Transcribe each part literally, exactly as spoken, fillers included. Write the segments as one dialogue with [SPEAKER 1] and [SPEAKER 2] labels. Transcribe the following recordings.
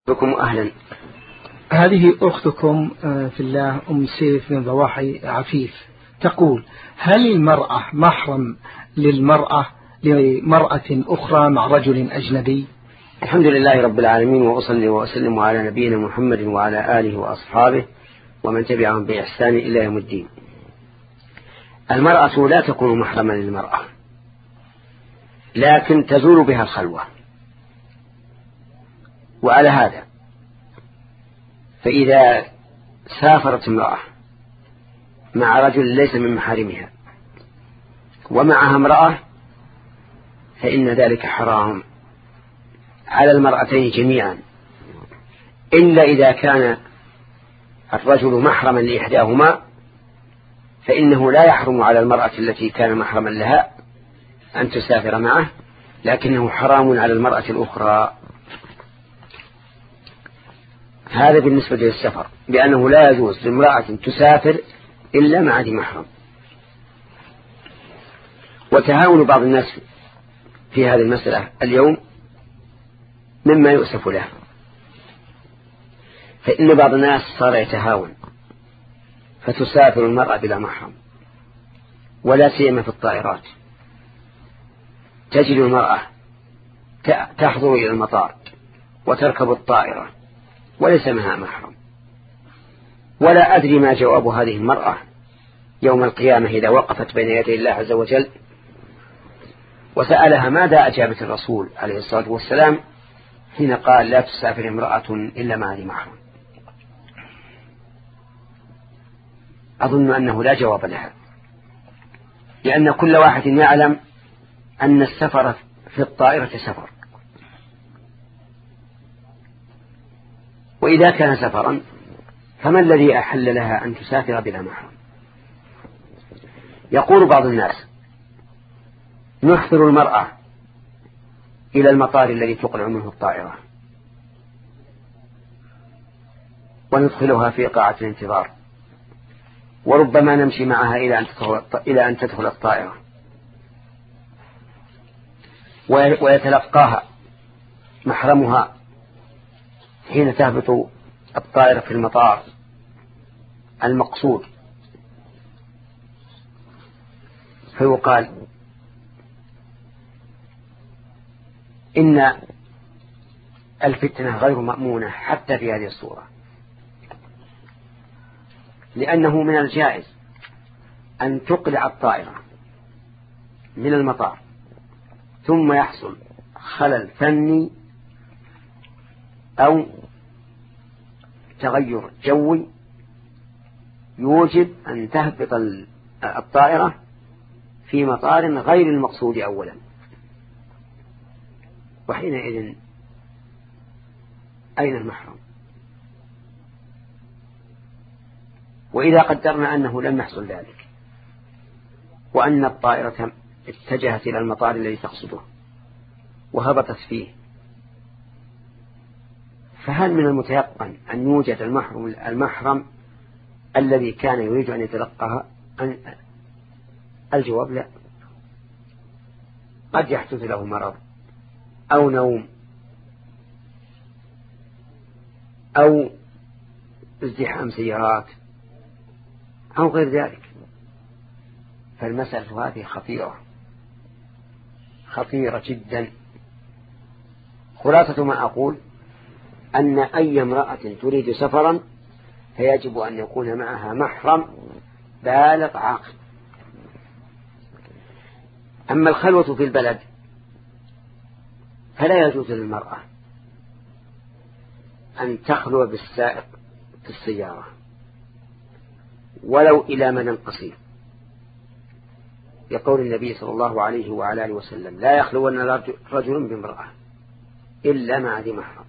[SPEAKER 1] بكم أهلا.
[SPEAKER 2] هذه أختكم في الله أم سيف من ضواحي عفيف تقول: هل المرأة محرم للمرأة لمرأة أخرى مع رجل أجنبي؟
[SPEAKER 1] الحمد لله رب العالمين، وأصلي وأسلم على نبينا محمد وعلى آله وأصحابه ومن تبعهم بإحسان إلى يوم الدين. المرأة لا تكون محرما للمرأة، لكن تزول بها الخلوة. وعلى هذا فإذا سافرت امرأة مع رجل ليس من محارمها ومعها امرأة فإن ذلك حرام على المرأتين جميعا، إلا إذا كان الرجل محرما لإحداهما فإنه لا يحرم على المرأة التي كان محرما لها أن تسافر معه، لكنه حرام على المرأة الأخرى. هذا بالنسبة للسفر، بأنه لا يجوز لامرأة تسافر إلا مع ذي محرم. وتهاون بعض الناس في هذه المسألة اليوم مما يؤسف له، فإن بعض الناس صار يتهاون فتسافر المرأة بلا محرم، ولا سيما في الطائرات. تجد المرأة تحضر إلى المطار وتركب الطائرة وليس معها محرم، ولا أدري ما جواب هذه المرأة يوم القيامة إذا وقفت بين يدي الله عز وجل وسألها ماذا أجابت الرسول عليه الصلاة والسلام حين قال: لا تسافر امرأة إلا مع ذي محرم. أظن أنه لا جواب لها، لأن كل واحد يعلم أن السفر في الطائرة سفر، وإذا كان سفرا فما الذي أحل لها أن تسافر بلا محرم؟ يقول بعض الناس: نحضر المرأة إلى المطار الذي تقلع منه الطائرة وندخلها في قاعة الانتظار، وربما نمشي معها إلى أن تدخل إلى أن تدخل الطائرة، ويتلقاها محرمها حين تهبط الطائرة في المطار المقصود، فيقال إن الفتنة غير مأمونة حتى في هذه الصورة، لأنه من الجائز أن تقلع الطائرة من المطار ثم يحصل خلل فني أو تغير جوي يوجب أن تهبط الطائرة في مطار غير المقصود أولا، وحينئذ أين المحرم؟ وإذا قدرنا أنه لم يحصل ذلك وأن الطائرة اتجهت إلى المطار الذي تقصده وهبطت فيه، فهل من المتيقن أن يوجد المحرم, المحرم الذي كان يريد أن يتلقاها؟ الجواب لا. قد يحدث له مرض أو نوم أو ازدحام سيارات أو غير ذلك، فالمسألة هذه خطيرة خطيرة جدا. خلاصة ما أقول أن أي امرأة تريد سفرا فيجب أن يكون معها محرم بالغ عاقل. أما الخلوة في البلد فلا يجوز للمرأة أن تخلو بالسائق في السيارة ولو إلى مدى قصير، يقول النبي صلى الله عليه وعلى آله وسلم: لا يخلون رجل بامرأة إلا مع ذي محرم.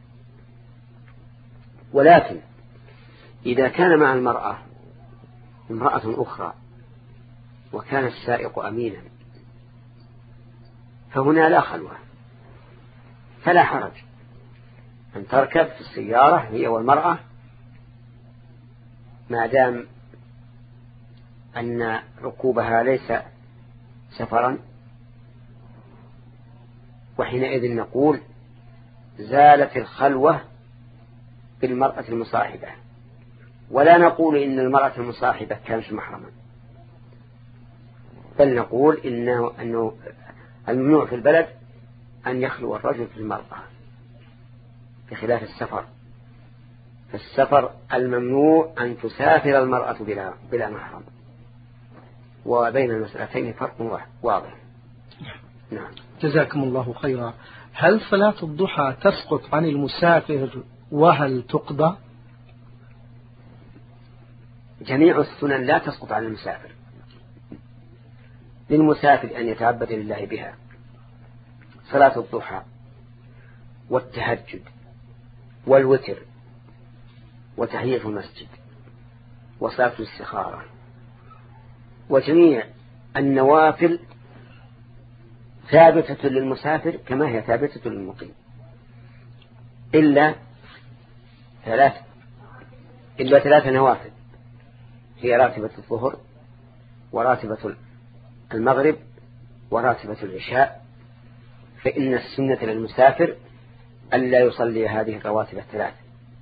[SPEAKER 1] ولكن إذا كان مع المرأة امرأة أخرى وكان السائق أمينا فهنا لا خلوة، فلا حرج أن تركب في السيارة هي والمرأة ما دام أن ركوبها ليس سفرا، وحينئذ نقول زالت الخلوة بالمرأة المصاحبة، ولا نقول إن المرأة المصاحبة كانت محرما، بل نقول إنه, إنه الممنوع في البلد أن يخلو الرجل في المرأة بخلاف السفر. في السفر الممنوع أن تسافر المرأة بلا, بلا محرم، وبين المسألتين فرق واضح. نعم.
[SPEAKER 2] جزاكم الله خيرا. هل صلاة الضحى تسقط عن المسافر وهل تقضى؟
[SPEAKER 1] جميع السنن لا تسقط عن المسافر. للمسافر أن يتعبد لله بها، صلاة الضحى والتهجد والوتر وتحية المسجد وصلاة الاستخارة وجميع النوافل ثابتة للمسافر كما هي ثابتة للمقيم، إلا ثلاث إلا ثلاث نوافل، هي راتبة الظهر وراتبة المغرب وراتبة العشاء، فإن السنة للمسافر ألا يصلي هذه الرواتب الثلاث،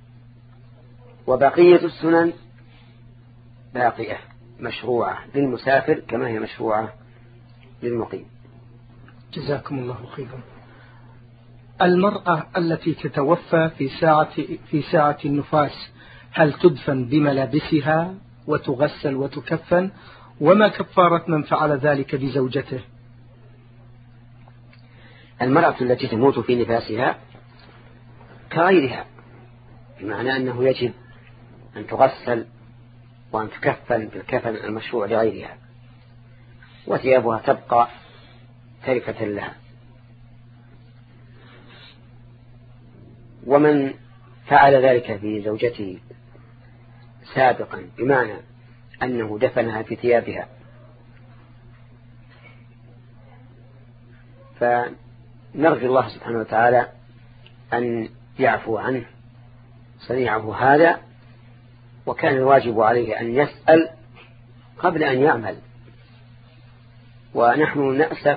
[SPEAKER 1] وبقية السنن باقية مشروعة للمسافر كما هي مشروعة للمقيم.
[SPEAKER 2] جزاكم الله خيرا. المرأة التي تتوفى في ساعة في ساعة النفاس هل تدفن بملابسها وتغسل وتكفن؟ وما كفارة من فعل ذلك بزوجته؟
[SPEAKER 1] المرأة التي تموت في نفاسها كغيرها، بمعنى أنه يجب أن تغسل وأن تكفن بالكفن المشروع لغيرها، وثيابها تبقى تركة لها. ومن فعل ذلك في زوجته سابقا بمعنى أنه دفنها في ثيابها فنرجو الله سبحانه وتعالى أن يعفو عنه صنيعه هذا، وكان الواجب عليه أن يسأل قبل أن يعمل. ونحن نأسف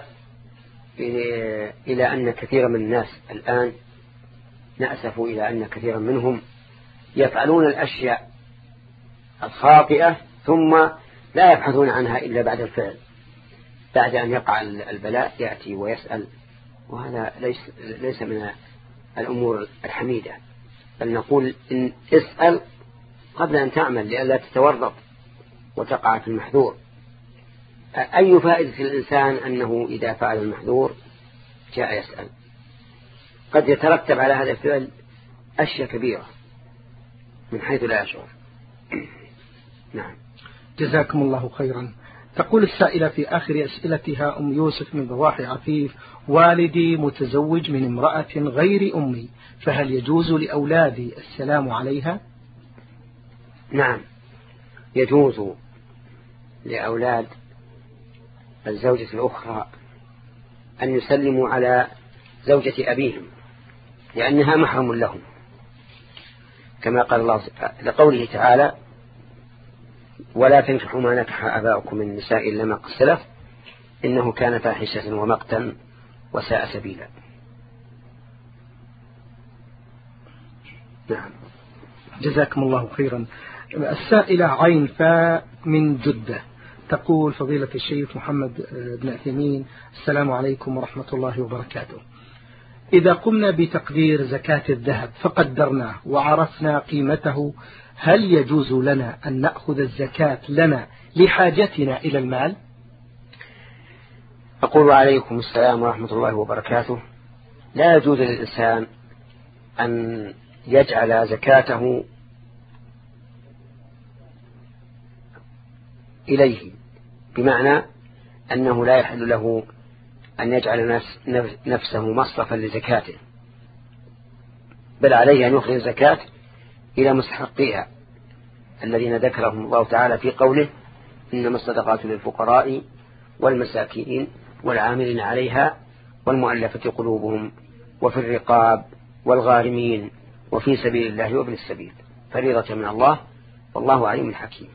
[SPEAKER 1] إلى أن كثير من الناس الآن نأسف إلى أن كثيرا منهم يفعلون الأشياء الخاطئة ثم لا يبحثون عنها إلا بعد الفعل، بعد أن يقع البلاء يأتي ويسأل، وهذا ليس, ليس من الأمور الحميدة، بل نقول إن اسأل قبل أن تعمل لئلا تتورط وتقع في المحذور. أي فائدة الإنسان أنه إذا فعل المحذور جاء يسأل؟ قد يترتب على هذا الفعل أشياء كبيرة من حيث لا يشعر. نعم.
[SPEAKER 2] جزاكم الله خيرا. تقول السائلة في آخر أسئلتها أم يوسف من ضواحي عفيف: والدي متزوج من امرأة غير أمي، فهل يجوز لأولادي السلام عليها؟
[SPEAKER 1] نعم، يجوز لأولاد الزوجة الأخرى أن يسلموا على زوجة أبيهم لأنها محرم لهم، كما قال الله لقوله تعالى: ولا تنكحوا ما نكح آباؤكم من النساء إلا ما قد سلف إنه كان فاحشة ومقتا وساء سبيلا. نعم.
[SPEAKER 2] جزاكم الله خيرا. السائلة عين فاء من جدة تقول: فضيلة الشيخ محمد بن عثيمين، السلام عليكم ورحمة الله وبركاته. إذا قمنا بتقدير زكاة الذهب فقدرناه وعرفنا قيمته، هل يجوز لنا أن نأخذ الزكاة لنا لحاجتنا إلى المال؟
[SPEAKER 1] أقول عليكم السلام ورحمة الله وبركاته. لا يجوز للإنسان أن يجعل زكاته إليه، بمعنى أنه لا يحل له أن يجعل نفسه مصرفا لزكاته، بل عليه أن يخرج الزكاة إلى مستحقيها الذين ذكرهم الله تعالى في قوله: إنما الصدقات للفقراء والمساكين والعاملين عليها والمؤلفة قلوبهم وفي الرقاب والغارمين وفي سبيل الله وابن السبيل، فريضة من الله والله عليم حكيم.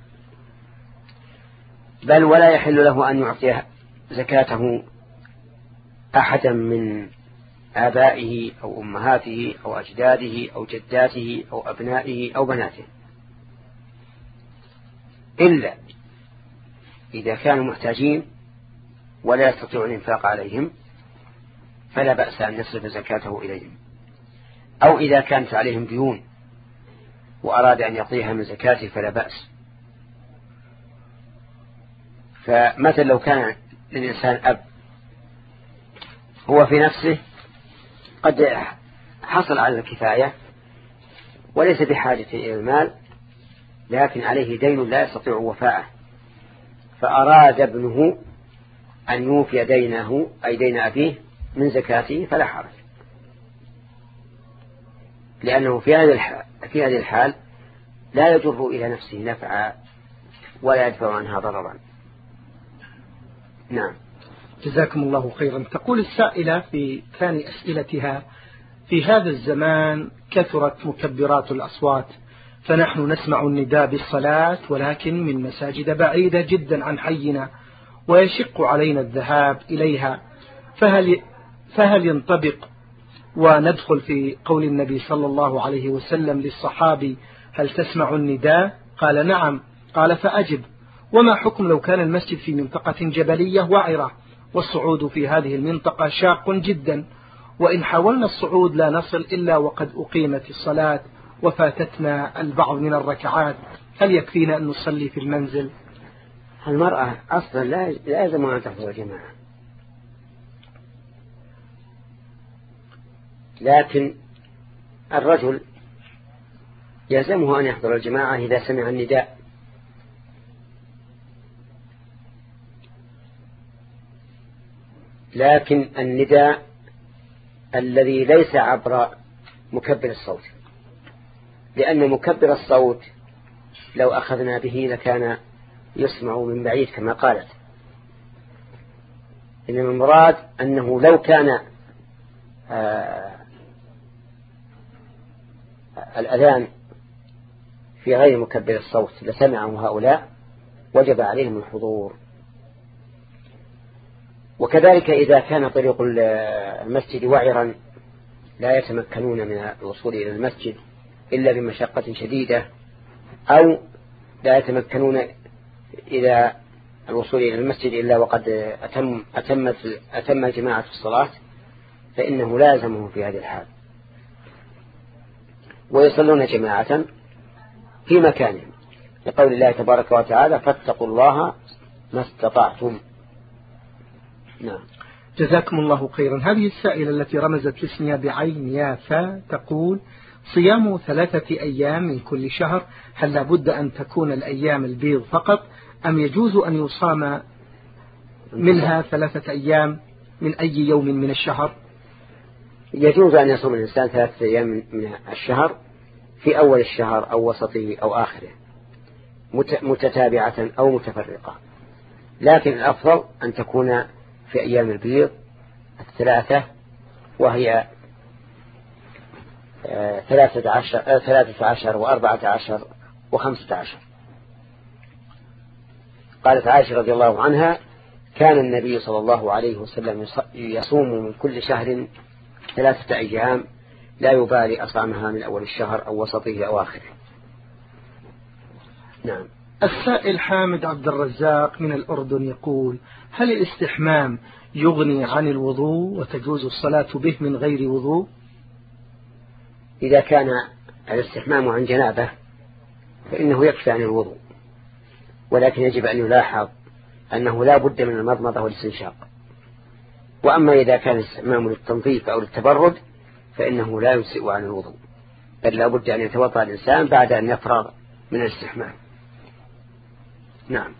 [SPEAKER 1] بل ولا يحل له أن يعطي زكاته أحدا من آبائه أو أمهاته أو أجداده أو جداته أو أبنائه أو بناته، إلا إذا كانوا محتاجين ولا يستطيع الإنفاق عليهم فلا بأس أن يصرف زكاته إليهم، أو إذا كانت عليهم ديون وأراد أن يعطيها من زكاته فلا بأس. فمثلا لو كان للإنسان أب هو في نفسه قد حصل على الكفاية وليس بحاجة إلى المال، لكن عليه دين لا يستطيع وفاءه، فأراد ابنه أن يوفي دينه أي دين أبيه من زكاته فلا حرج، لأنه في هذه الحال, في هذه الحال لا يجر إلى نفسه نفعا ولا يدفع عنها ضررا. نعم.
[SPEAKER 2] جزاكم الله خيرا. تقول السائلة في ثاني أسئلتها: في هذا الزمان كثرت مكبرات الأصوات، فنحن نسمع النداء بالصلاة ولكن من مساجد بعيدة جدا عن حينا، ويشق علينا الذهاب إليها، فهل, فهل ينطبق وندخل في قول النبي صلى الله عليه وسلم للصحابي: هل تسمع النداء؟ قال: نعم. قال: فأجب. وما حكم لو كان المسجد في منطقة جبلية وعرة، والصعود في هذه المنطقة شاق جدا، وإن حاولنا الصعود لا نصل إلا وقد أقيمت الصلاة وفاتتنا البعض من الركعات، هل يكفينا أن نصلي في المنزل؟
[SPEAKER 1] المرأة أصلا لا لازم أن تحضر الجماعة، لكن الرجل يلزمه أن يحضر الجماعة إذا سمع النداء، لكن النداء الذي ليس عبر مكبر الصوت، لأن مكبر الصوت لو أخذنا به لكان يسمع من بعيد كما قالت، إنما المراد أنه لو كان آه الأذان في غير مكبر الصوت لسمعه هؤلاء وجب عليهم الحضور. وكذلك إذا كان طريق المسجد وعرا لا يتمكنون من الوصول إلى المسجد إلا بمشقة شديدة، أو لا يتمكنون إلى الوصول إلى المسجد إلا وقد أتم أتمت أتم جماعة الصلاة، فإنه لازمه في هذه الحال، ويصلون جماعة في مكانهم، لقول الله تبارك وتعالى: فاتقوا الله ما استطعتم. نعم.
[SPEAKER 2] جزاكم الله خيرا. هذه السائلة التي رمزت لاسمها بعين يافا تقول: صيام ثلاثة أيام من كل شهر، هل لابد أن تكون الأيام البيض فقط، أم يجوز أن يصام منها ثلاثة أيام من أي يوم من الشهر؟
[SPEAKER 1] يجوز أن يصوم الإنسان ثلاثة أيام من الشهر في أول الشهر أو وسطه أو آخره متتابعة أو متفرقة، لكن الأفضل أن تكون في أيام البيض الثلاثة، وهي ثلاثة عشر, ثلاثة عشر وأربعة عشر وخمسة عشر. قالت عائشة رضي الله عنها: كان النبي صلى الله عليه وسلم يصوم من كل شهر ثلاثة أيام لا يبالي أصامها من أول الشهر أو وسطه أو آخره. نعم.
[SPEAKER 2] السائل حامد عبد الرزاق من الأردن يقول: هل الاستحمام يغني عن الوضوء وتجوز الصلاة به من غير وضوء؟
[SPEAKER 1] إذا كان الاستحمام عن جنابه فإنه يكفي عن الوضوء، ولكن يجب أن يلاحظ أنه لا بد من المضمضة والاستنشاق. وأما إذا كان الاستحمام للتنظيف أو للتبرد فإنه لا يجزئ عن الوضوء، بل لا بد أن يتوضأ الإنسان بعد أن يفرغ من الاستحمام. نعم.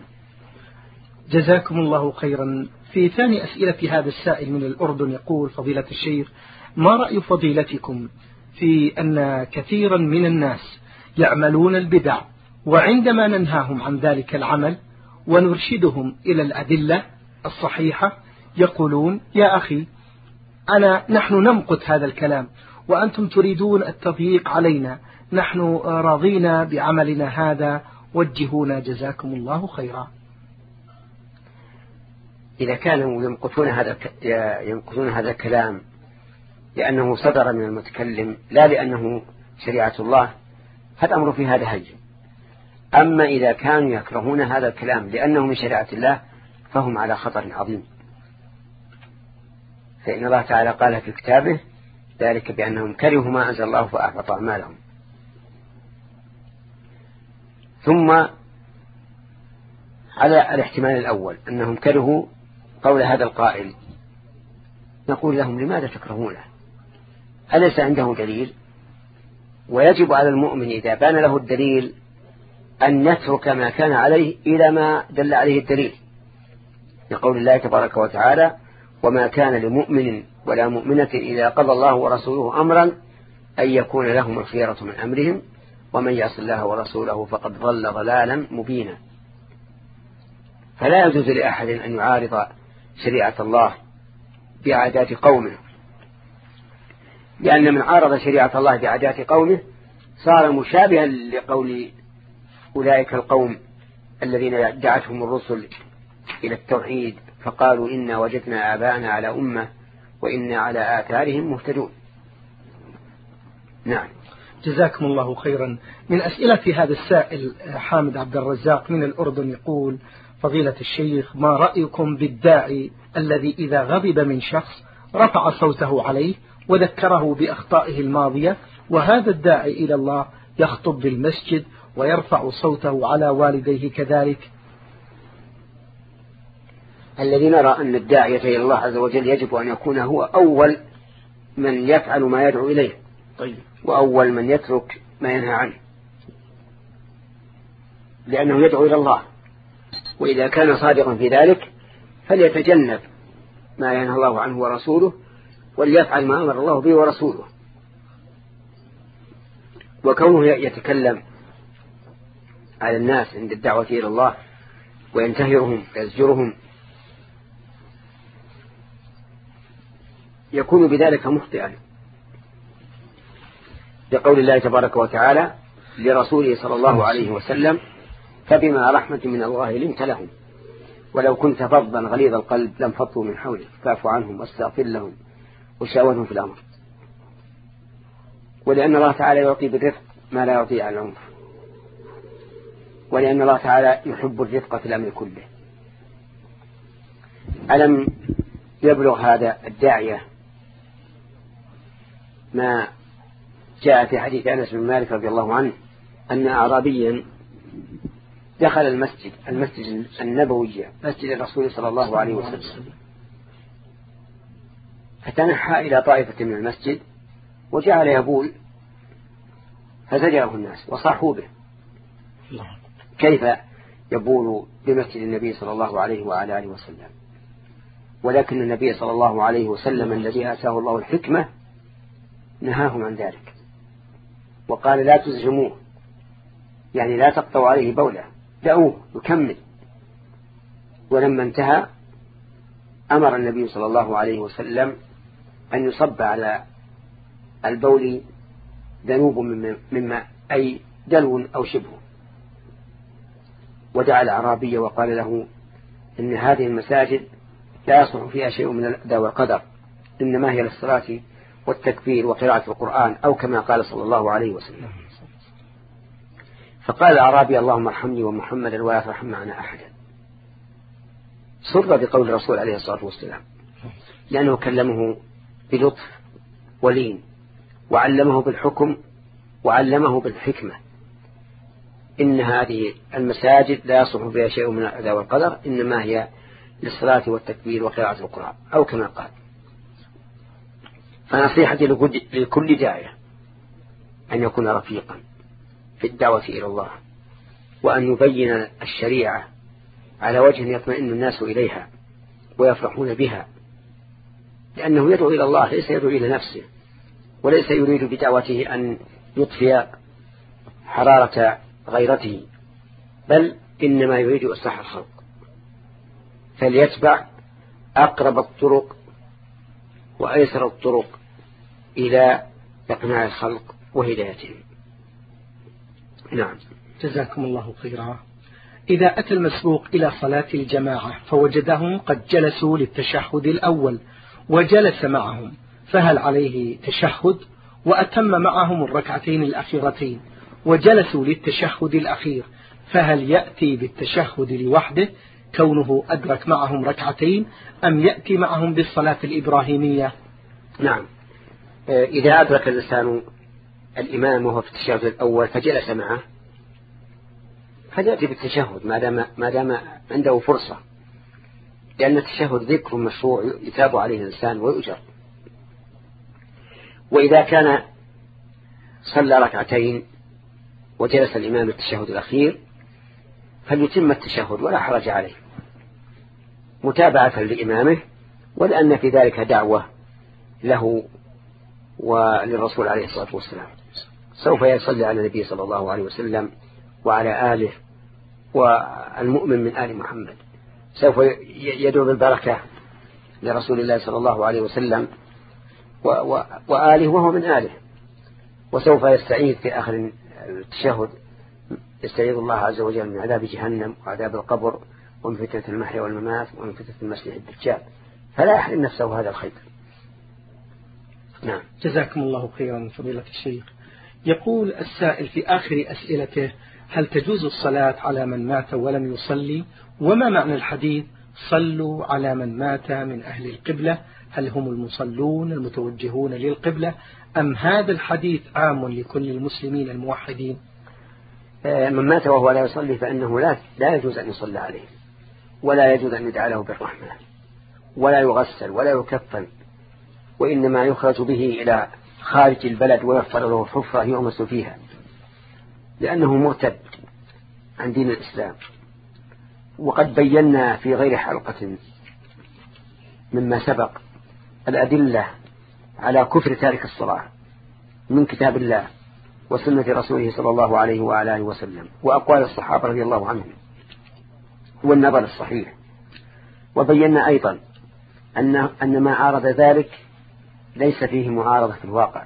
[SPEAKER 2] جزاكم الله خيرا. في ثاني أسئلة هذا السائل من الأردن يقول: فضيلة الشيخ، ما رأي فضيلتكم في أن كثيرا من الناس يعملون البدع، وعندما ننهاهم عن ذلك العمل ونرشدهم إلى الأدلة الصحيحة يقولون: يا أخي أنا نحن نمقت هذا الكلام وأنتم تريدون التضييق علينا، نحن راضينا بعملنا هذا، وجهونا جزاكم الله خيرا.
[SPEAKER 1] إذا كانوا يمقتون هذا يمقتون هذا الكلام لأنه صدر من المتكلم لا لأنه شريعة الله، فالأمر في هذا هين. أما إذا كانوا يكرهون هذا الكلام لأنه من شريعة الله فهم على خطر عظيم، فإن الله تعالى قال في كتابه ذلك بأنهم كرهوا ما أنزل الله فأحبط أعمالهم. ثم على الاحتمال الأول أنهم كرهوا قول هذا القائل، نقول لهم لماذا تكرهونه؟ أليس عنده دليل؟ ويجب على المؤمن إذا بان له الدليل أن يترك ما كان عليه إلى ما دل عليه الدليل، لقول الله تبارك وتعالى وما كان لمؤمن ولا مؤمنة إذا قضى الله ورسوله أمرا أن يكون لهم الخيرة من أمرهم ومن يعص الله ورسوله فقد ضل ضلالا مبينا. فلا يجوز لأحد أن يعارض شريعة الله بعادات قومه، لأن من عارض شريعة الله بعادات قومه صار مشابها لقول أولئك القوم الذين دعتهم الرسل إلى التوحيد فقالوا إنا وجدنا آباءنا على أمة وإنا على آثارهم مهتدون. نعم.
[SPEAKER 2] جزاكم الله خيرا. من أسئلة هذا السائل حامد عبد الرزاق من الأردن يقول فضيلة الشيخ ما رأيكم بالداعي الذي إذا غضب من شخص رفع صوته عليه وذكره بأخطائه الماضية، وهذا الداعي إلى الله يخطب بالمسجد ويرفع صوته على والديه كذلك؟
[SPEAKER 1] الذي نرى أن الداعية إلى الله عز وجل يجب أن يكون هو أول من يفعل ما يدعو إليه، طيب، وأول من يترك ما ينهى عنه، لأنه يدعو إلى الله، وإذا كان صادقا في ذلك فليتجنب ما ينهى الله عنه ورسوله وليفعل ما أمر الله به ورسوله. وكونه يتكلم على الناس عند الدعوة إلى الله وينتهرهم ويزجرهم يكون بذلك مخطئا، لقول الله تبارك وتعالى لرسوله صلى الله عليه وسلم فبما رحمة من الله لنت لهم ولو كنت فظا غليظ القلب لم فضوا من حولك فاعف عنهم واستغفر لهم وشاورهم في الأمر. ولأن الله تعالى يعطي بالرفق ما لا يعطي على العنف، ولأن الله تعالى يحب الرفق في الأمر كله. ألم يبلغ هذا الداعية ما جاء في حديث أنس بن مالك رضي الله عنه أن أعرابيا دخل المسجد المسجد النبوي مسجد الرسول صلى الله عليه وسلم فتنحى إلى طائفة من المسجد وجعل يبول فزجره الناس وصاحوا به، كيف يبول بمسجد النبي صلى الله عليه وعلى آله وسلم؟ ولكن النبي صلى الله عليه وسلم الذي آتاه الله الحكمة نهاهم عن ذلك وقال لا تزجموه، يعني لا تقطعوا عليه بوله، دعوه يكمل. ولما انتهى أمر النبي صلى الله عليه وسلم أن يصب على البول ذنوب مما أي دلو أو شبه، ودعا الأعرابي وقال له إن هذه المساجد لا يصلح فيها شيء من الأداء والقدر، إنما هي للصلاة والتكبير وقراءة القرآن أو كما قال صلى الله عليه وسلم. فقال الأعرابي اللهم ارحمني ومحمدا ولا ترحم معنا أحدا. سر بقول الرسول عليه الصلاة والسلام لأنه كلمه بلطف ولين وعلمه بالحكم وعلمه بالحكمة. إن هذه المساجد لا يصلح فيها شيء من الأداء والقدر، إنما هي للصلاة والتكبير وقراءة القرآن أو كما قال. فنصيحتي لكل داعية أن يكون رفيقا في الدعوة إلى الله، وأن يبين الشريعة على وجه يطمئن الناس إليها ويفرحون بها، لأنه يدعو إلى الله ليس يدعو إلى نفسه، وليس يريد بدعوته أن يطفئ حرارة غيرته، بل إنما يريد إصلاح الخلق، فليتبع أقرب الطرق وأيسر الطرق إلى إقناع الخلق وهدايتهم. نعم.
[SPEAKER 2] جزاكم الله خيرا. إذا أتى المسبوق إلى صلاة الجماعة فوجدهم قد جلسوا للتشهد الأول وجلس معهم، فهل عليه تشهد؟ وأتم معهم الركعتين الأخيرتين وجلسوا للتشهد الأخير، فهل يأتي بالتشهد لوحده كونه أدرك معهم ركعتين، أم يأتي معهم بالصلاة الإبراهيمية؟
[SPEAKER 1] نعم، إذا أدرك الإنسان الإمام وهو في التشهد الأول فجلس معه فليأتي بالتشهد ما دام ما دام عنده فرصة، لأن التشهد ذكر مشروع يتاب عليه الإنسان ويؤجر. وإذا كان صلى ركعتين وجلس الإمام التشهد الأخير فليتم التشهد ولا حرج عليه متابعة لإمامه، ولأن في ذلك دعوة له وللرسول عليه الصلاة والسلام. سوف يصلي على النبي صلى الله عليه وسلم وعلى آله، والمؤمن من آل محمد سوف يدعو بالبركة لرسول الله صلى الله عليه وسلم وآله وهو من آله، وسوف يستعيذ في آخر التشهد يستعيذ الله عز وجل من عذاب جهنم وعذاب القبر ومن فتنة المحيا والممات ومن فتنة المسيح الدجال، فلا يحرم نفسه هذا الخير. نعم.
[SPEAKER 2] جزاكم الله خيرا فضيلة الشيخ. يقول السائل في آخر أسئلته: هل تجوز الصلاة على من مات ولم يصلي؟ وما معنى الحديث صلوا على من مات من أهل القبلة؟ هل هم المصلون المتوجهون للقبلة، أم هذا الحديث عام لكل المسلمين الموحدين؟
[SPEAKER 1] من مات وهو لا يصلي فإنه لا لا يجوز أن يصلى عليه، ولا يجوز أن يدعى له بالرحمة، ولا يغسل ولا يكفن، وإنما يخرج به إلى خارج البلد ويغفر له حفرة يغمس فيها، لأنه مرتد عن دين الإسلام. وقد بينا في غير حلقة مما سبق الأدلة على كفر تارك الصلاة من كتاب الله وسنة رسوله صلى الله عليه وآله وسلم وأقوال الصحابة رضي الله عنهم والنظر الصحيح. وبينا أيضا أن أن ما عارض ذلك ليس فيه معارضة في الواقع،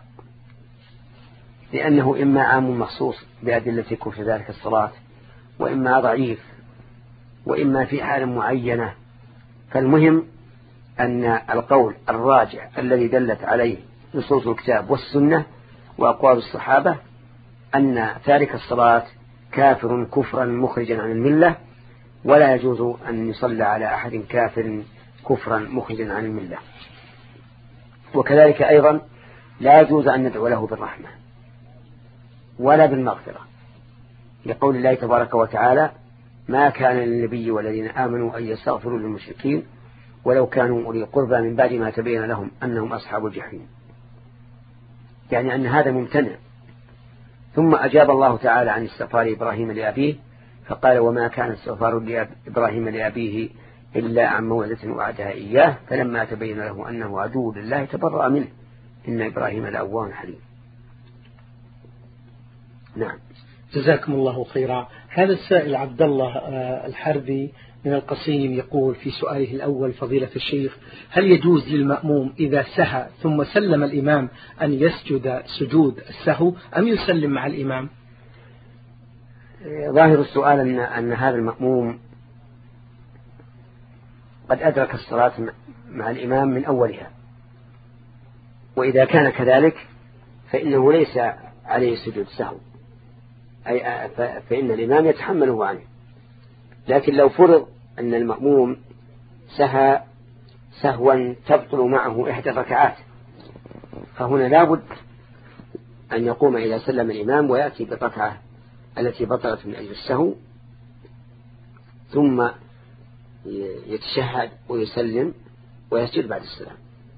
[SPEAKER 1] لأنه إما عام مخصوص بأدلة كفر ذلك الصلاة، وإما ضعيف، وإما في حال معينة. فالمهم أن القول الراجع الذي دلت عليه نصوص الكتاب والسنة وأقوال الصحابة أن تارك الصلاة كافر كفرا مخرجا عن الملة، ولا يجوز أن يصلى على أحد كافر كفرا مخرجا عن الملة. وكذلك أيضا لا يجوز أن ندعو له بالرحمة ولا بالمغفرة، لقول الله تبارك وتعالى: ما كان للنبي والذين آمنوا أن يستغفروا للمشركين ولو كانوا أولي قربى من بعد ما تبين لهم أنهم أصحاب الجحيم، يعني أن هذا ممتنع. ثم أجاب الله تعالى عن استغفار إبراهيم لأبيه فقال: وما كان استغفار إبراهيم لأبيه إلا عن موعدة وعدها إياه فلما تبين له أنه عدو لله تبرأ منه إن إبراهيم لأواه حليم. نعم.
[SPEAKER 2] جزاكم الله خيرا. هذا السائل عبد الله الحربي من القصيم يقول في سؤاله الأول: فضيلة الشيخ، هل يجوز للمأموم إذا سهى ثم سلم الإمام أن يسجد سجود السهو أم يسلم مع الإمام؟
[SPEAKER 1] ظاهر السؤال أن, أن هذا المأموم قد أدرك الصلاة مع الإمام من أولها، وإذا كان كذلك فإنه ليس عليه سجود سهو، أي فإن الإمام يتحمله عنه. لكن لو فرض أن المأموم سهى سهوا تبطل معه إحدى الركعات فهنا لابد أن يقوم إذا سلم الإمام ويأتي بالركعة التي بطلت من أجل السهو، ثم يتشهد ويسلم ويسجد بعد السلام.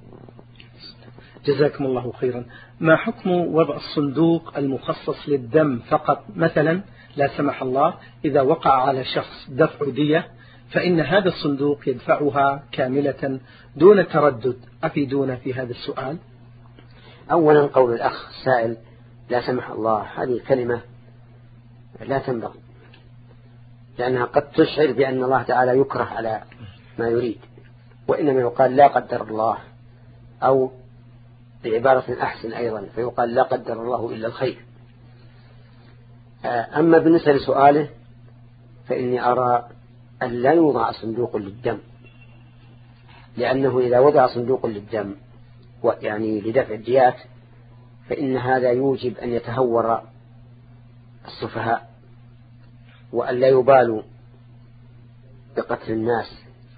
[SPEAKER 2] جزاكم الله خيرا. ما حكم وضع الصندوق المخصص للدم فقط؟ مثلا لا سمح الله إذا وقع على شخص دفع دية فإن هذا الصندوق يدفعها كاملة دون تردد، أفيدونا في هذا السؤال.
[SPEAKER 1] أولا قول الأخ السائل لا سمح الله، هذه كلمة لا تنبغي، لأنها قد تشعر بأن الله تعالى يكره على ما يريد، وإنما يقال لا قدر الله، أو بعبارة أحسن أيضا فيقال لا قدر الله إلا الخير. أما بالنسبة لسؤاله فإني أرى أن لا يوضع صندوق للدم، لأنه إذا وضع صندوق للدم يعني لدفع الديات، فإن هذا يوجب أن يتهور السفهاء وأن لا يبالوا بقتل الناس،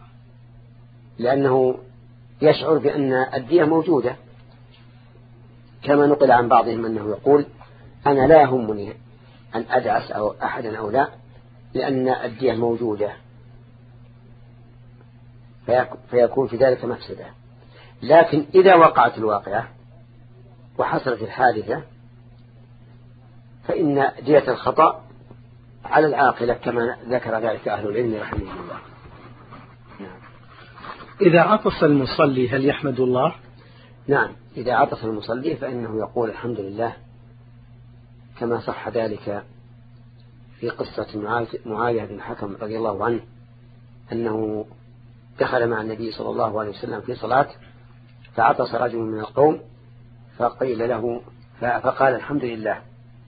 [SPEAKER 1] لأنه يشعر بأن الدية موجودة، كما نقل عن بعضهم أنه يقول أنا لا يهمني أن أدعس أو أحدا أو لا، لأن الدية موجودة، فيكون في ذلك مفسدة. لكن إذا وقعت الواقعة وحصلت الحادثة فإن دية الخطأ على العاقلة كما ذكر ذلك أهل العلم رحمه الله.
[SPEAKER 2] نعم. إذا عطس المصلي هل يحمد الله؟
[SPEAKER 1] نعم، إذا عطس المصلي فإنه يقول الحمد لله، كما صح ذلك في قصة معاوية بن الحكم رضي الله عنه أنه دخل مع النبي صلى الله عليه وسلم في صلاة فعطس رجل من القوم فقيل له فقال الحمد لله،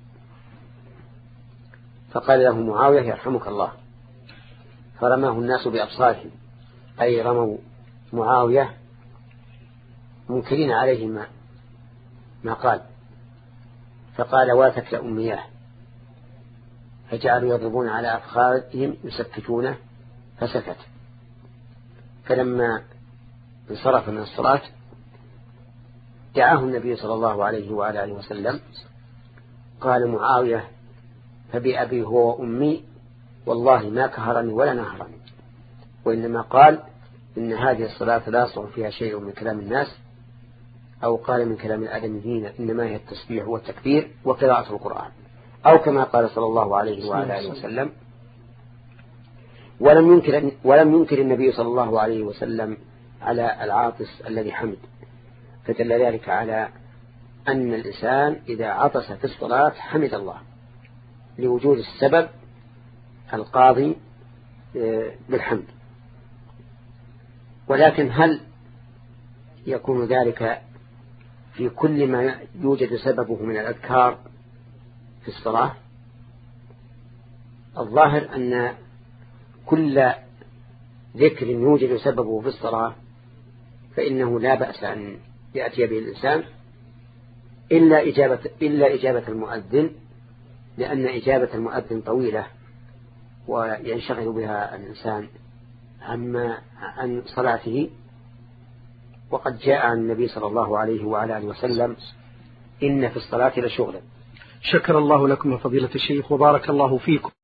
[SPEAKER 1] فقال له معاوية يرحمك الله، فرماه الناس بأبصارهم، أي رموا معاوية منكرين عليه ما, ما قال، فقال واتك لأمياه، فجعلوا يضربون على أفخاذهم يسكتونه فسكت. فلما انصرف من الصلاة دعاه النبي صلى الله عليه وعلى آله وسلم، قال معاوية فبأبي هو وأمي والله ما كهرني ولا نهرني، وإنما قال إن هذه الصلاة لا يصلح فيها شيء من كلام الناس، أو قال من كلام الآدميين، إنما هي التسبيح والتكبير وقراءة القرآن، أو كما قال صلى الله عليه وعلى آله وسلم. ولم ينكر, ولم ينكر النبي صلى الله عليه وسلم على العاطس الذي حمد، فدل ذلك على أن الإنسان إذا عطس في الصلاة حمد الله لوجود السبب القاضي بالحمد. ولكن هل يكون ذلك في كل ما يوجد سببه من الأذكار في الصلاة؟ الظاهر أن كل ذكر يوجد سببه في الصلاة فإنه لا بأس أن يأتي به الإنسان، إلا إجابة, إلا إجابة المؤذن، لأن إجابة المؤذن طويلة وينشغل بها الإنسان عما عن صلاته. وقد جاء عن النبي صلى الله عليه وعلى آله وسلم إن في الصلاة لشغلا.
[SPEAKER 2] شكر الله لكم يا فضيلة الشيخ وبارك الله فيكم.